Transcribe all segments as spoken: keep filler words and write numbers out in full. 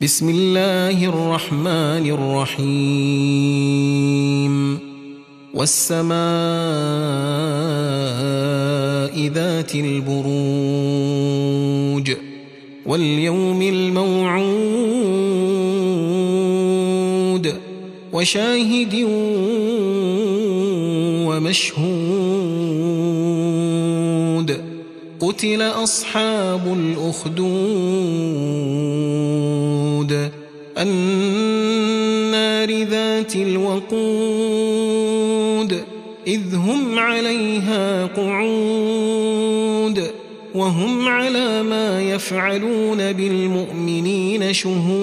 بسم الله الرحمن الرحيم والسماء ذات البروج واليوم الموعود وشاهد ومشهود قتل أصحاب الأخدود النار ذات الوقود إذ هم عليها قعود وهم على ما يفعلون بالمؤمنين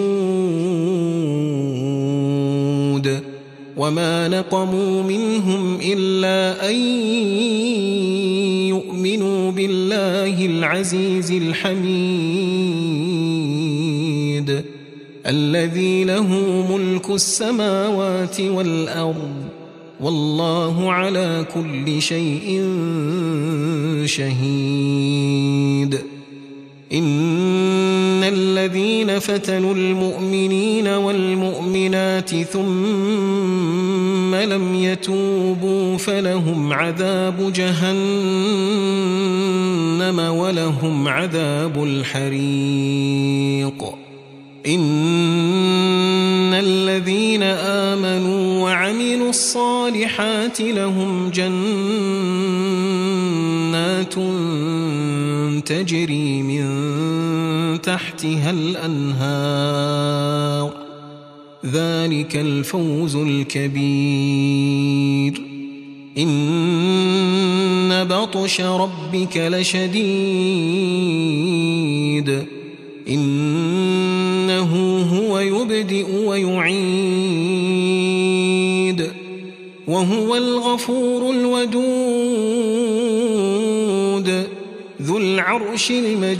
شهود وما نقموا منهم إلا أن يؤمنوا بالله العزيز الحميد الذي له ملك السماوات والأرض والله على كل شيء شهيد إن الذين فتنوا المؤمنين والمؤمنات ثم لم يتوبوا فلهم عذاب جهنم ولهم عذاب الحريق إن الذين آمنوا وعملوا الصالحات لهم جنات تجري من تحتها الأنهار ذلك الفوز الكبير إن بطش ربك لشديد إنه هو يبدئ ويعيد وهو الغفور الودود ذو العرش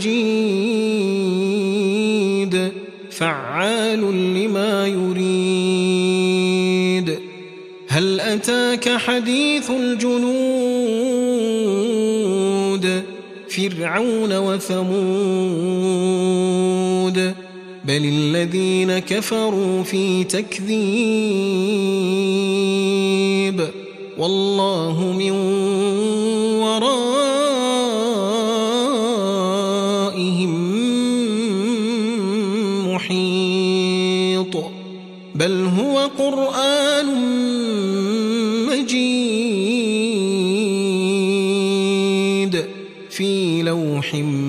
المجيد فعال لما يريد هل أتاك حديث الجنود فرعون وثمود بل الذين كفروا في تكذيب والله من ورائهم محيط بل هو قرآن مجيد في لوح